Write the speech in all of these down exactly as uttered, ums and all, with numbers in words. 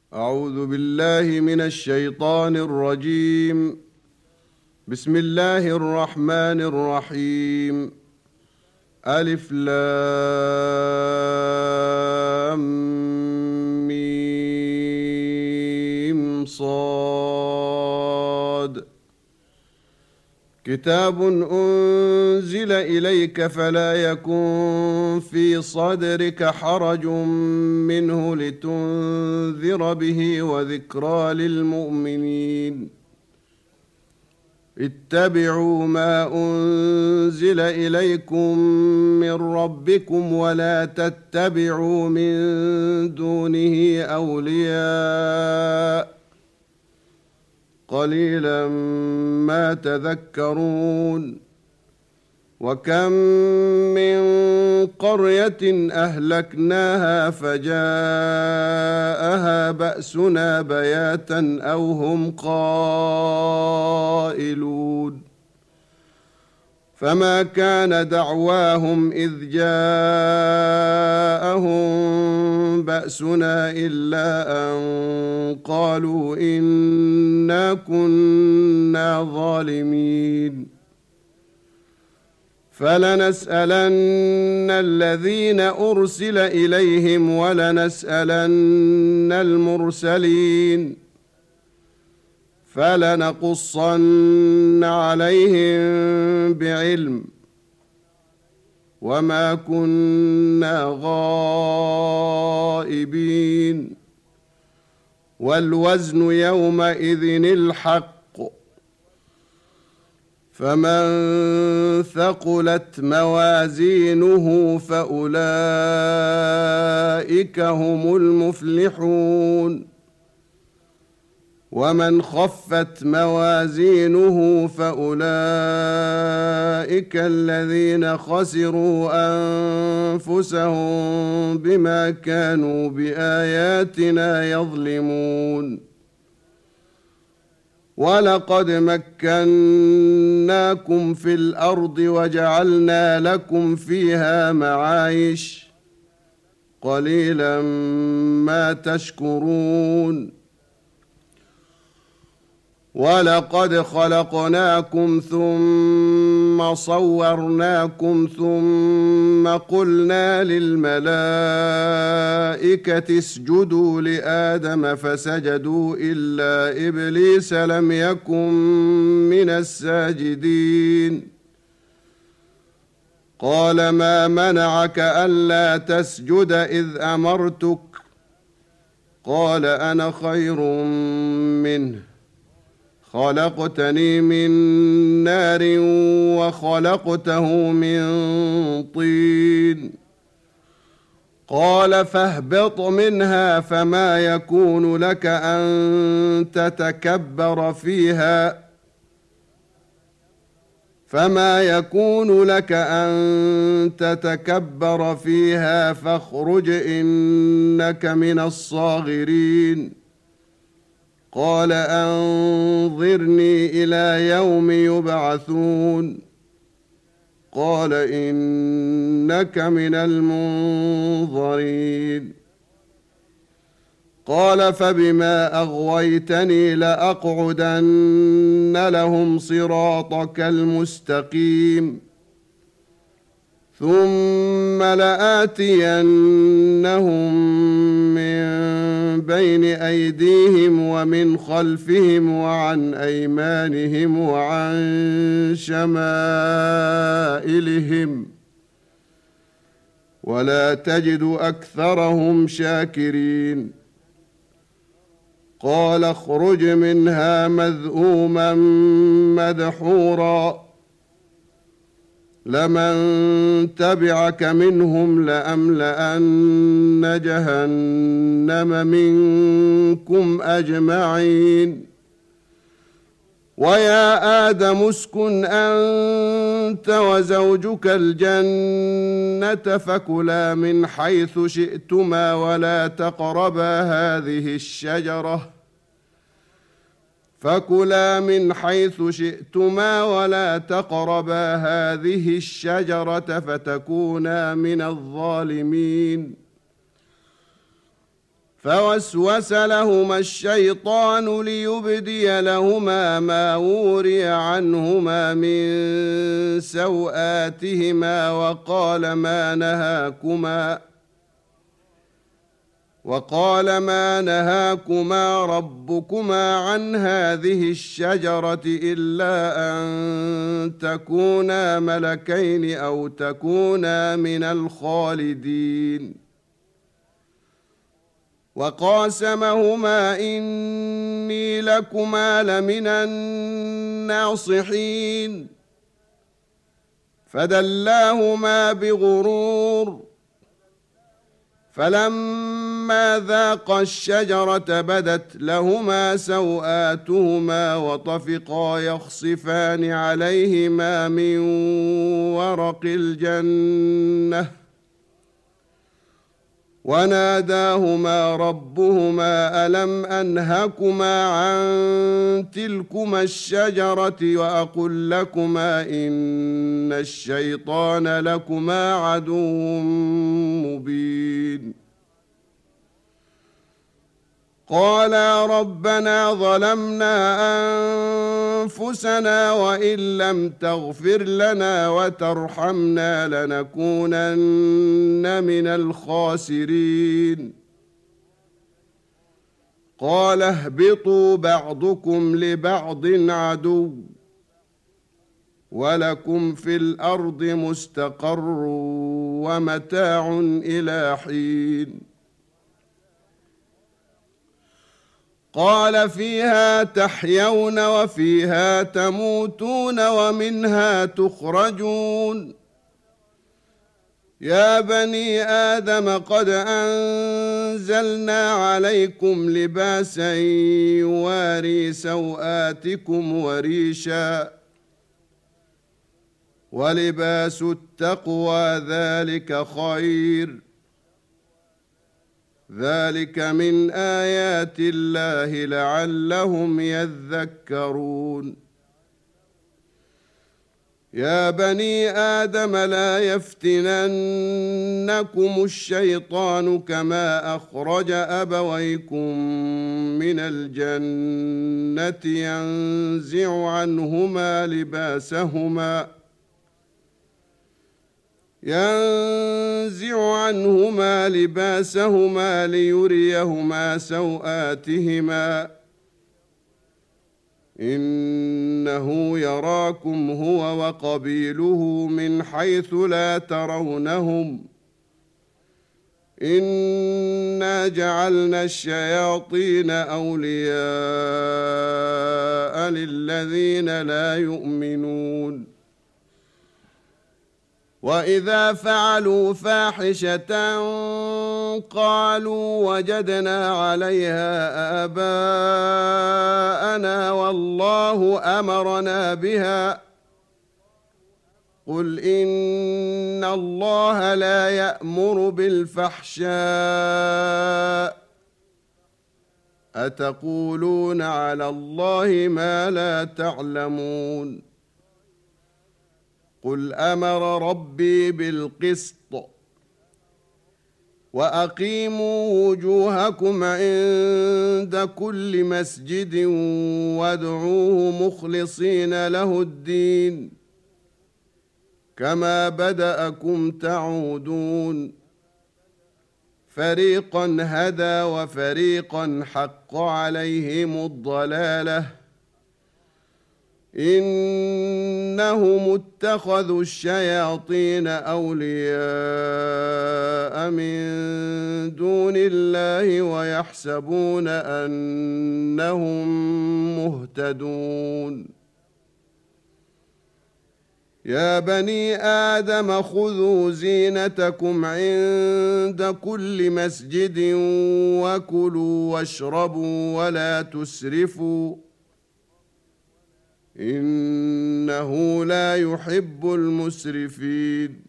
أعوذ بالله من الشيطان الرجيم. بسم الله الرحمن الرحيم. ألف لام ميم صاد. كتاب أنزل إليك فلا يكن في صدرك حرج منه لتنذر به وذكرى للمؤمنين. اتبعوا ما أنزل إليكم من ربكم ولا تتبعوا من دونه أولياء قليلا ما تذكرون. وكم من قرية أهلكناها فجاءها بأسنا بياتا أو هم قائلون. فما كان دعواهم إذ جاءهم بأسنا إلا أن قالوا إنا كنا ظالمين. فلنسألن الذين أرسل إليهم ولنسألن المرسلين فلنقصن عليهم بعلم وما كنا غائبين. والوزن يومئذ الحق فمن ثقلت موازينه فأولئك هم المفلحون. ومن خفت موازينه فأولئك الذين خسروا أنفسهم بما كانوا بآياتنا يظلمون. ولقد مكناكم في الأرض وجعلنا لكم فيها معايش قليلا ما تشكرون. ولقد خلقناكم ثم صورناكم ثم قلنا للملائكة اسجدوا لآدم فسجدوا إلا إبليس لم يكن من الساجدين. قال ما منعك ألا تسجد إذ أمرتك؟ قال أنا خير منه خلقتني من نار وخلقته من طين. قال فاهبط منها فما يكون لك أن تتكبر فيها فما يكون لك أن تتكبر فيها فاخرج إنك من الصاغرين. قال أنظرني إلى يوم يبعثون. قال إنك من المنظرين. قال فبما أغويتني لأقعدن لهم صراطك المستقيم ثم لآتينهم من بين أيديهم ومن خلفهم وعن أيمانهم وعن شمائلهم ولا تجد أكثرهم شاكرين. قال اخرج منها مذءوما مدحورا لمن تبعك منهم لأملأن جهنم منكم أجمعين. ويا آدم اسكن أنت وزوجك الجنة فكلا من حيث شئتما ولا تقربا هذه الشجرة فكلا من حيث شئتما ولا تقربا هذه الشجرة فتكونا من الظالمين. فوسوس لهما الشيطان ليبدي لهما ما وري عنهما من سوآتهما وقال ما نهاكما وقال ما نهاكما ربكما عن هذه الشجرة إلا أن تكونا ملكين أو تكونا من الخالدين وقاسمهما إني لكما لمن الناصحين فدلاهما بغرور فلما ذاقا الشجرة بدت لهما سوآتهما وطفقا يخصفان عليهما من ورق الجنة وناداهما ربهما ألم أنهكما عن تلكما الشجرة وأقل لكما إن الشيطان لكما عدو مبين قالا ربنا ظلمنا أنفسنا وإن لم تغفر لنا وترحمنا لنكونن من الخاسرين قال اهبطوا بعضكم لبعض عدو ولكم في الأرض مستقر ومتاع إلى حين قال فيها تحيون وفيها تموتون ومنها تخرجون يا بني آدم قد أنزلنا عليكم لباسا يواري سوآتكم وريشا ولباس التقوى ذلك خير ذلك من آيات الله لعلهم يذكرون يا بني آدم لا يفتننكم الشيطان كما أخرج أبويكم من الجنة ينزع عنهما لباسهما ينزع عنهما لباسهما ليريهما سوآتهما إنه يراكم هو وقبيله من حيث لا ترونهم إنا جعلنا الشياطين أولياء للذين لا يؤمنون وإذا فعلوا فاحشة قالوا وجدنا عليها آباءنا والله أمرنا بها قل إن الله لا يأمر بالفحشاء أتقولون على الله ما لا تعلمون قل أمر ربي بالقسط وأقيموا وجوهكم عند كل مسجد وادعوه مخلصين له الدين كما بدأكم تعودون فريقا هدى وفريقا حق عليهم الضلالة إنهم اتخذوا الشياطين أولياء من دون الله ويحسبون أنهم مهتدون يا بني آدم خذوا زينتكم عند كل مسجد وكلوا واشربوا ولا تسرفوا إنه لا يحب المسرفين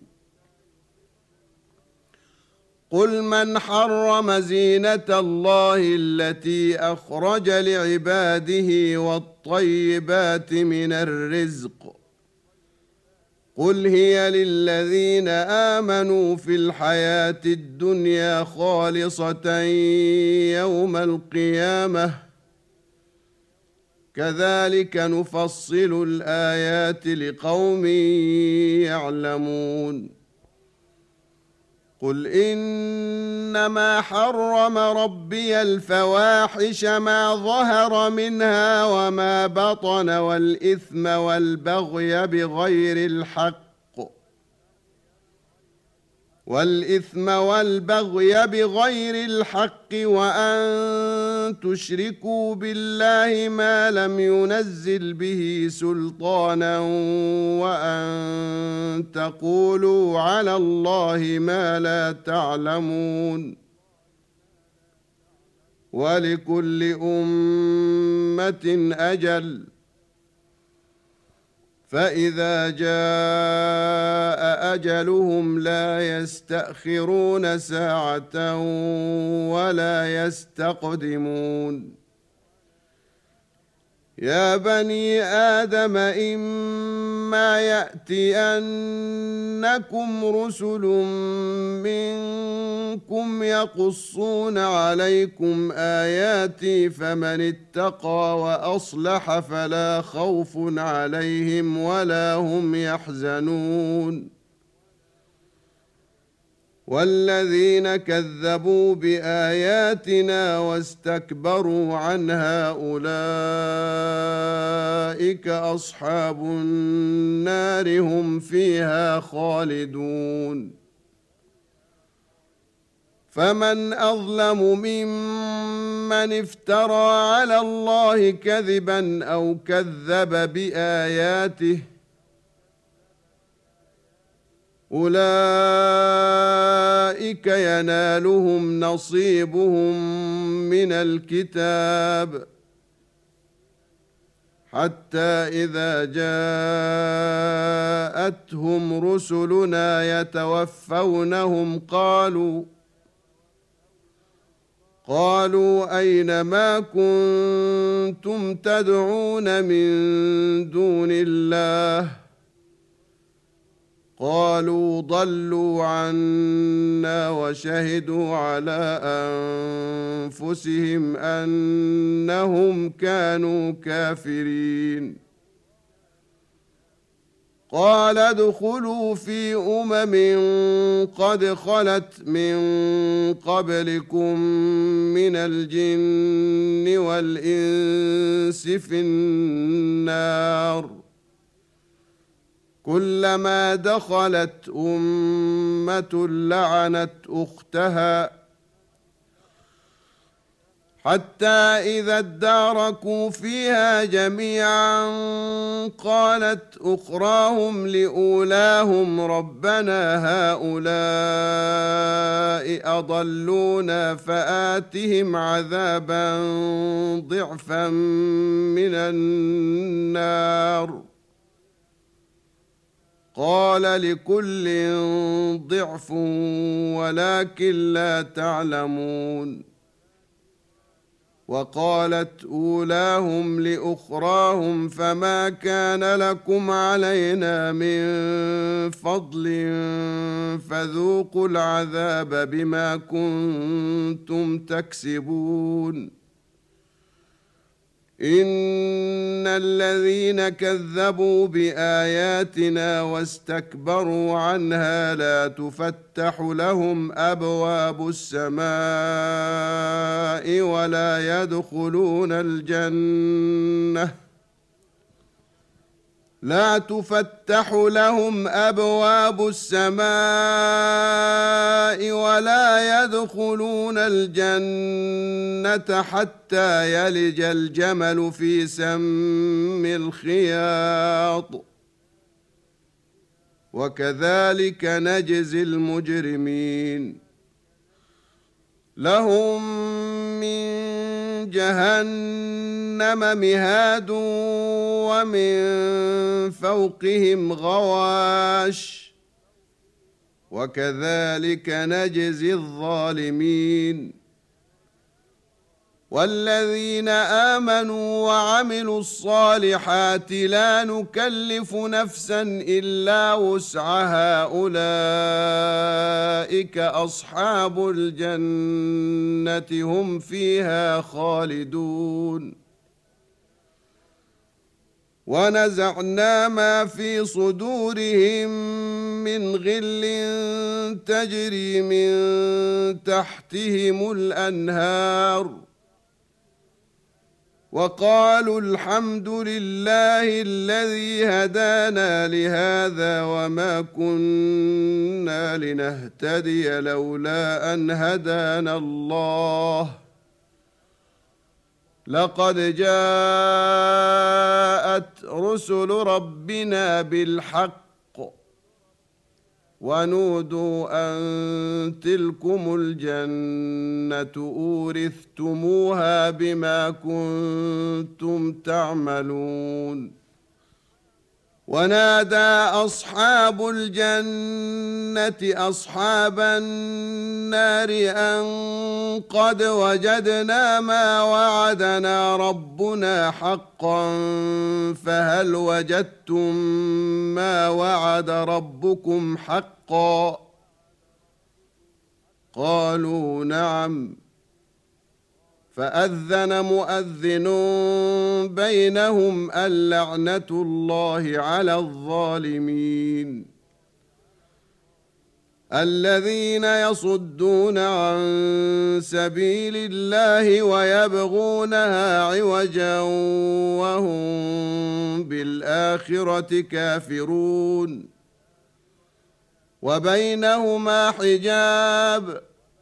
قل من حرم زينة الله التي أخرج لعباده والطيبات من الرزق قل هي للذين آمنوا في الحياة الدنيا خالصة يوم القيامة كذلك نفصل الآيات لقوم يعلمون قل إنما حرم ربي الفواحش ما ظهر منها وما بطن والإثم والبغي بغير الحق والإثم والبغي بغير الحق وأن تشركوا بالله ما لم ينزل به سلطانا وأن تقولوا على الله ما لا تعلمون ولكل أمة أجل فإذا جاء أجلهم لا يستأخرون ساعة ولا يستقدمون يا بني آدم إما يأتينكم رسل منكم يقصون عليكم آياتي فمن اتقى وأصلح فلا خوف عليهم ولا هم يحزنون والذين كذبوا بآياتنا واستكبروا عنها أولئك أصحاب النار هم فيها خالدون فمن أظلم ممن افترى على الله كذبا أو كذب بآياته أولئك ينالهم نصيبهم من الكتاب حتى إذا جاءتهم رسلنا يتوفونهم قالوا قالوا أين ما كنتم تدعون من دون الله قالوا ضلوا عنا وشهدوا على أنفسهم أنهم كانوا كافرين قال ادخلوا في أمم قد خلت من قبلكم من الجن والإنس في النار كلما دخلت أمة لعنت أختها حتى إذا اداركوا فيها جميعا قالت أخراهم لأولاهم ربنا هؤلاء أضلونا فآتهم عذابا ضعفا من النار قال لكل ضعف ولكن لا تعلمون وقالت أولاهم لأخراهم فما كان لكم علينا من فضل فذوقوا العذاب بما كنتم تكسبون إن الذين كذبوا بآياتنا واستكبروا عنها لا تفتح لهم أبواب السماء ولا يدخلون الجنة لا تفتح لهم أبواب السماء ولا يدخلون الجنة حتى يلج الجمل في سم الخياط وكذلك نجزي المجرمين لهم من جهنم مهاد ومن فوقهم غواش وكذلك نجزي الظالمين والذين آمنوا وعملوا الصالحات لا نكلف نفسا إلا وسعها أولئك أصحاب الجنة هم فيها خالدون ونزعنا ما في صدورهم من غل تجري من تحتهم الأنهار وقالوا الحمد لله الذي هدانا لهذا وما كنا لنهتدي لولا أن هدانا الله لقد جاءت رسل ربنا بالحق ونودوا أن تلكم الجنة أورثتموها بما كنتم تعملون ونادى أصحاب الجنة أصحاب النار أن قد وجدنا ما وعدنا ربنا حقا فهل وجدتم ما وعد ربكم حقا قالوا نعم فأذن مؤذن بينهم اللعنة الله على الظالمين الذين يصدون عن سبيل الله ويبغونها عوجا وهم بالآخرة كافرون وبينهما حجاب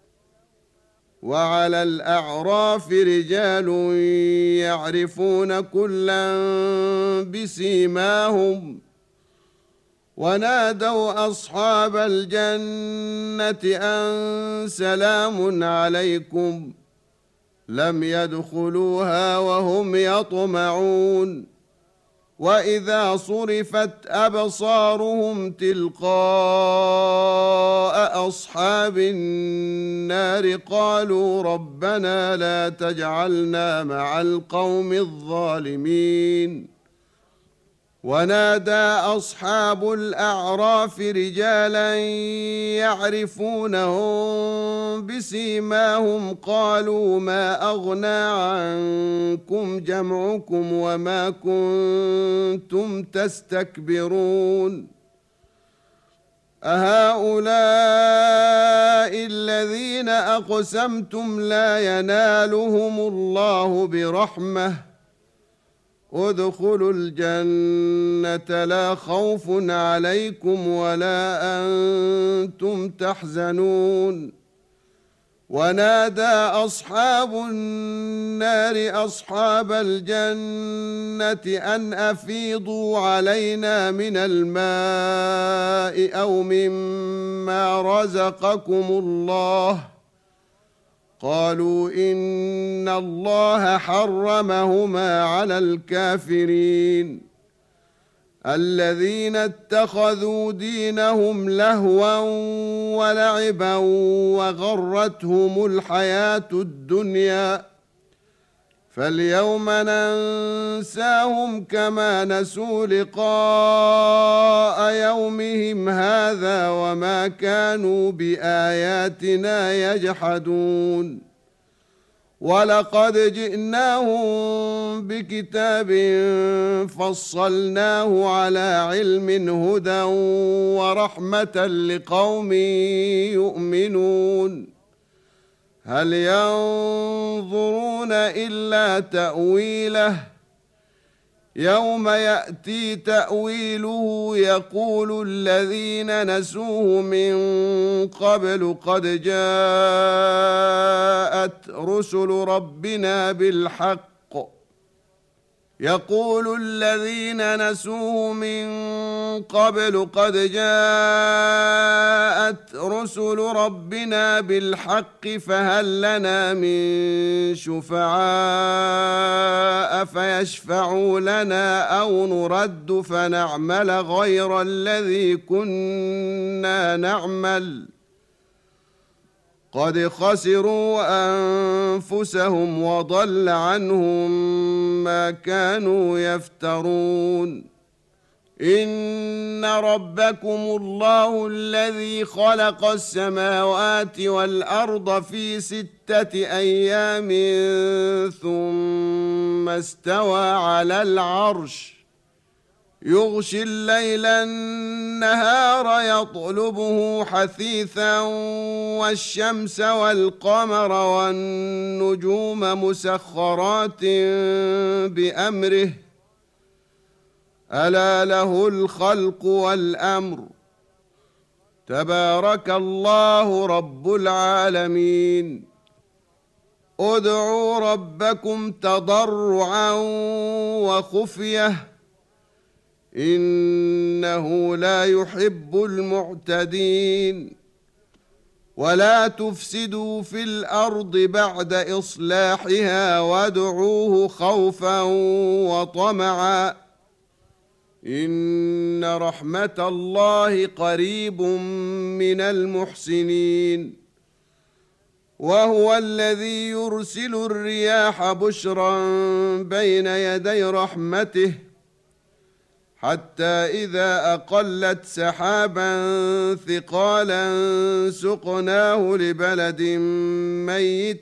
وعلى الأعراف رجال يعرفون كلا بسيماهم ونادوا أصحاب الجنة أن سلام عليكم لم يدخلوها وهم يطمعون وإذا صرفت أبصارهم تلقاء أصحاب النار قالوا ربنا لا تجعلنا مع القوم الظالمين ونادى أصحاب الأعراف رجالا يعرفونهم بسيماهم قالوا ما أغنى عنكم جمعكم وما كنتم تستكبرون أهؤلاء الذين أقسمتم لا ينالهم الله برحمة ادخلوا الجنة لا خوف عليكم ولا أنتم تحزنون ونادى أصحاب النار أصحاب الجنة أن أفيضوا علينا من الماء أو مما رزقكم الله قالوا إن الله حرمهما على الكافرين الذين اتخذوا دينهم لهوا ولعبا وغرتهم الحياة الدنيا فاليوم ننساهم كما نسوا لقاء يومهم هذا وما كانوا بآياتنا يجحدون ولقد جئناهم بكتاب فصلناه على علم هدى ورحمة لقوم يؤمنون هل ينظرون إلا تأويله يوم يأتي تأويله يقول الذين نسوه من قبل قد جاءت رسل ربنا بالحق يقول الذين نسوه من قبل قد جاءت رسل ربنا بالحق فهل لنا من شفعاء فيشفعوا لنا أو نرد فنعمل غير الذي كنا نعمل قد خسروا أنفسهم وضل عنهم ما كانوا يفترون إن ربكم الله الذي خلق السماوات والأرض في ستة أيام ثم استوى على العرش يغشي الليل النهار يطلبه حثيثا والشمس والقمر والنجوم مسخرات بأمره ألا له الخلق والأمر تبارك الله رب العالمين ادعوا ربكم تضرعا وخفية إنه لا يحب المعتدين ولا تفسدوا في الأرض بعد إصلاحها وادعوه خوفا وطمعا إن رحمة الله قريب من المحسنين وهو الذي يرسل الرياح بشرا بين يدي رحمته حتى إذا أقلت سحابا ثقالا سقناه لبلد ميت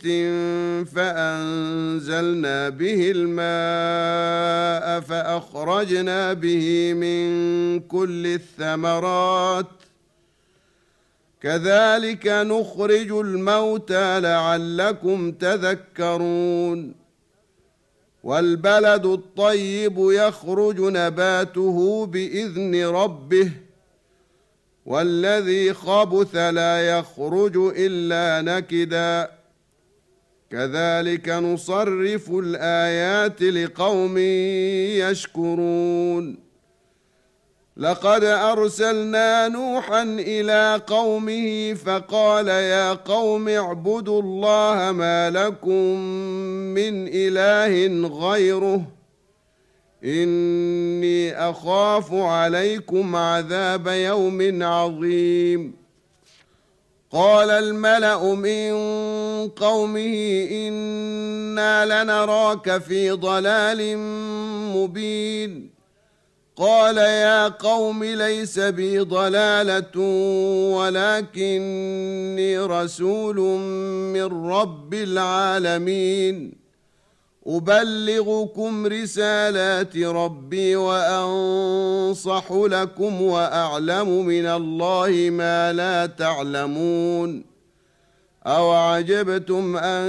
فأنزلنا به الماء فأخرجنا به من كل الثمرات كذلك نخرج الموتى لعلكم تذكرون والبلد الطيب يخرج نباته بإذن ربه والذي خبث لا يخرج إلا نكدا كذلك نصرف الآيات لقوم يشكرون لقد أرسلنا نوحا إلى قومه فقال يا قوم اعبدوا الله ما لكم من إله غيره إني أخاف عليكم عذاب يوم عظيم قال الملأ من قومه إنا لنراك في ضلال مبين قال يا قوم ليس بي ضلالة ولكني رسول من رب العالمين أبلغكم رسالات ربي وأنصح لكم وأعلم من الله ما لا تعلمون أوعجبتم أن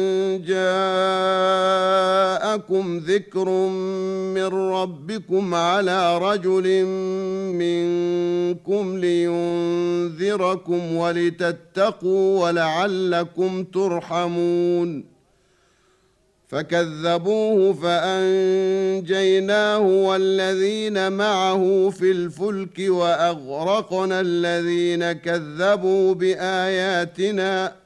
جاءكم ذكر من ربكم على رجل منكم لينذركم ولتتقوا ولعلكم ترحمون فكذبوه فأنجيناه والذين معه في الفلك وأغرقنا الذين كذبوا بآياتنا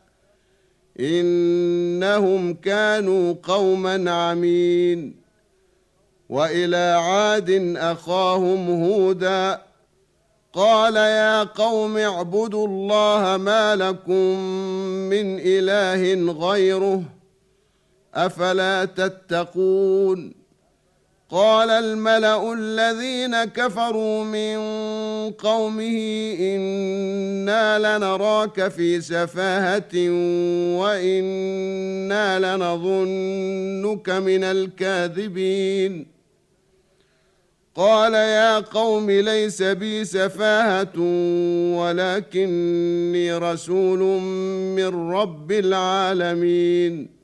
إنهم كانوا قوما عمين وإلى عاد أخاهم هودا قال يا قوم اعبدوا الله ما لكم من إله غيره أفلا تتقون قال الملأ الذين كفروا من قومه إنا لنراك في سفاهة وإنا لنظنك من الكاذبين قال يا قوم ليس بي سفاهة ولكني رسول من رب العالمين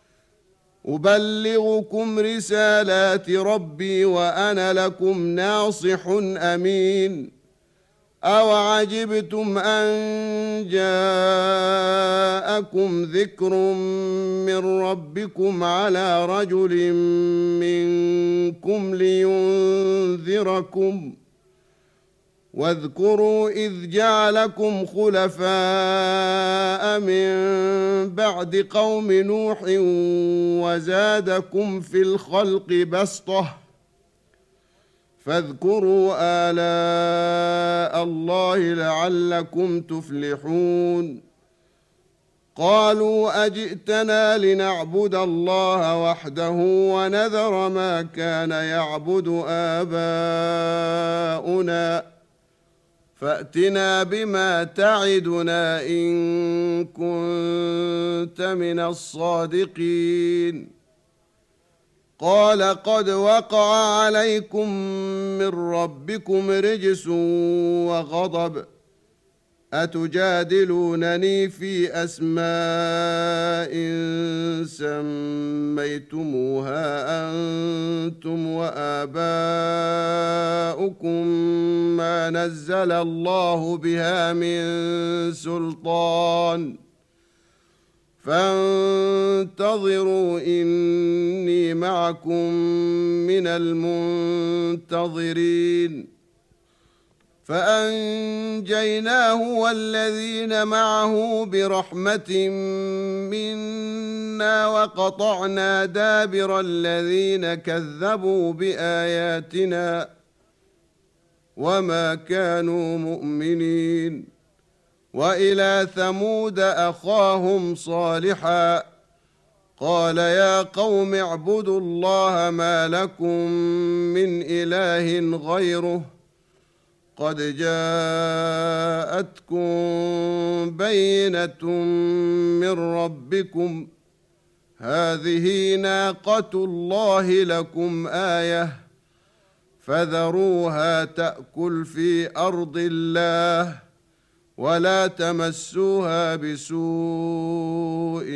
أبلغكم رسالات ربي وأنا لكم ناصح أمين أوعجبتم أن جاءكم ذكر من ربكم على رجل منكم لينذركم واذكروا إذ جعلكم خلفاء من بعد قوم نوح وزادكم في الخلق بسطة فاذكروا آلاء الله لعلكم تفلحون قالوا أجئتنا لنعبد الله وحده ونذر ما كان يعبد آباؤنا فأتنا بما تعدنا إن كنت من الصادقين قال قد وقع عليكم من ربكم رجس وغضب أتجادلونني في أسماء سميتموها أنتم وآباؤكم ما نزل الله بها من سلطان فانتظروا إني معكم من المنتظرين فأنجيناه والذين معه برحمة منا وقطعنا دابر الذين كذبوا بآياتنا وما كانوا مؤمنين وإلى ثمود أخاهم صالحا قال يا قوم اعبدوا الله ما لكم من إله غيره قد جاءتكم بينة من ربكم هذه ناقة الله لكم آية فذروها تأكل في أرض الله ولا تمسوها بسوء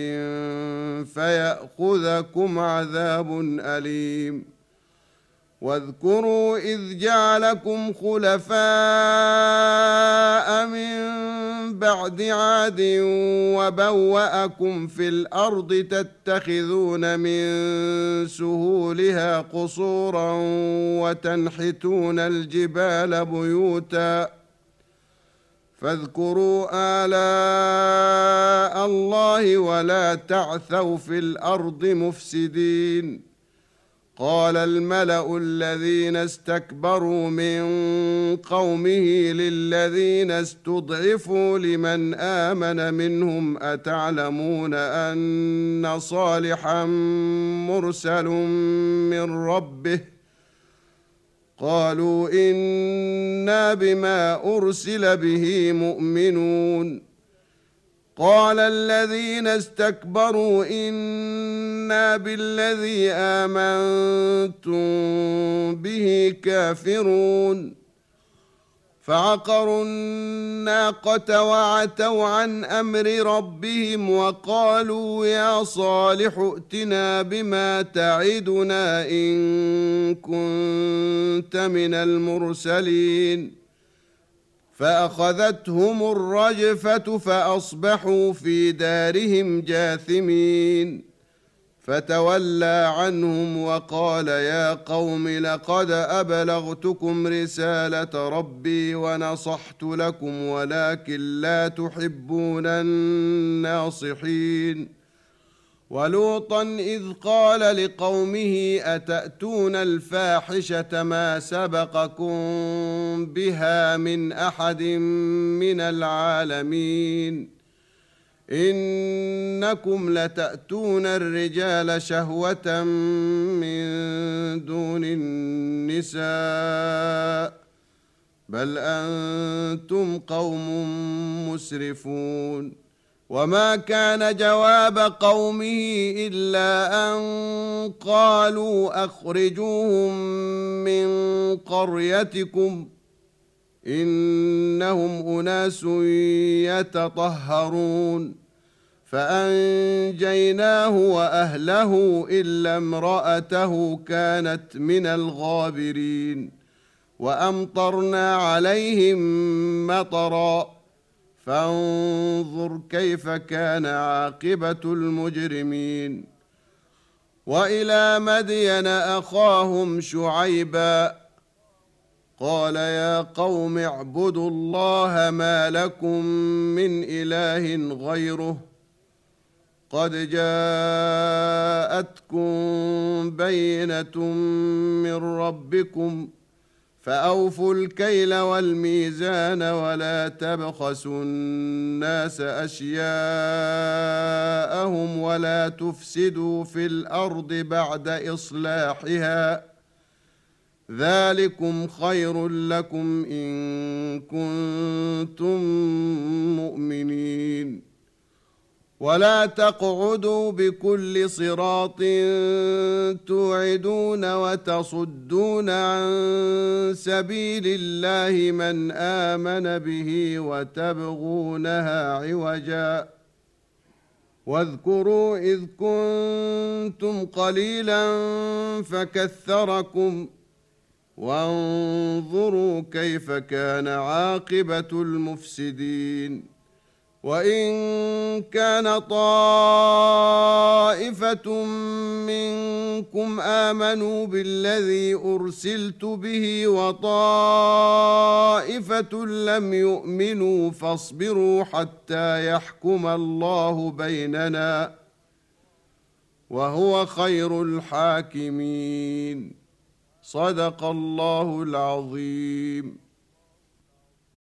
فيأخذكم عذاب أليم واذكروا إذ جعلكم خلفاء من بعد عاد وبوأكم في الأرض تتخذون من سهولها قصورا وتنحتون الجبال بيوتا فاذكروا آلاء الله ولا تعثوا في الأرض مفسدين قال الملأ الذين استكبروا من قومه للذين استضعفوا لمن آمن منهم أتعلمون أن صالحا مرسل من ربه قالوا إنا بما أرسل به مؤمنون قال الذين استكبروا إنا بالذي آمنتم به كافرون فعقروا الناقة وعتوا عن أمر ربهم وقالوا يا صالح ائتنا بما تعدنا إن كنت من المرسلين فأخذتهم الرجفة فأصبحوا في دارهم جاثمين فتولى عنهم وقال يا قوم لقد أبلغتكم رسالة ربي ونصحت لكم ولكن لا تحبون الناصحين ولوطا إذ قال لقومه أتأتون الفاحشة ما سبقكم بها من أحد من العالمين إنكم لتأتون الرجال شهوة من دون النساء بل أنتم قوم مسرفون وما كان جواب قومه إلا أن قالوا أخرجوهم من قريتكم إنهم أناس يتطهرون فأنجيناه وأهله إلا امرأته كانت من الغابرين وأمطرنا عليهم مطرًا فانظر كيف كان عاقبة المجرمين وإلى مدين أخاهم شعيبا قال يا قوم اعبدوا الله ما لكم من إله غيره قد جاءتكم بينة من ربكم فأوفوا الكيل والميزان ولا تبخسوا الناس أشياءهم ولا تفسدوا في الأرض بعد إصلاحها ذلكم خير لكم إن كنتم مؤمنين ولا تقعدوا بكل صراط توعدون وتصدون عن سبيل الله من آمن به وتبغونها عوجا واذكروا إذ كنتم قليلا فكثركم وانظروا كيف كان عاقبة المفسدين وإن كان طائفة منكم آمنوا بالذي أرسلت به وطائفة لم يؤمنوا فاصبروا حتى يحكم الله بيننا وهو خير الحاكمين صدق الله العظيم.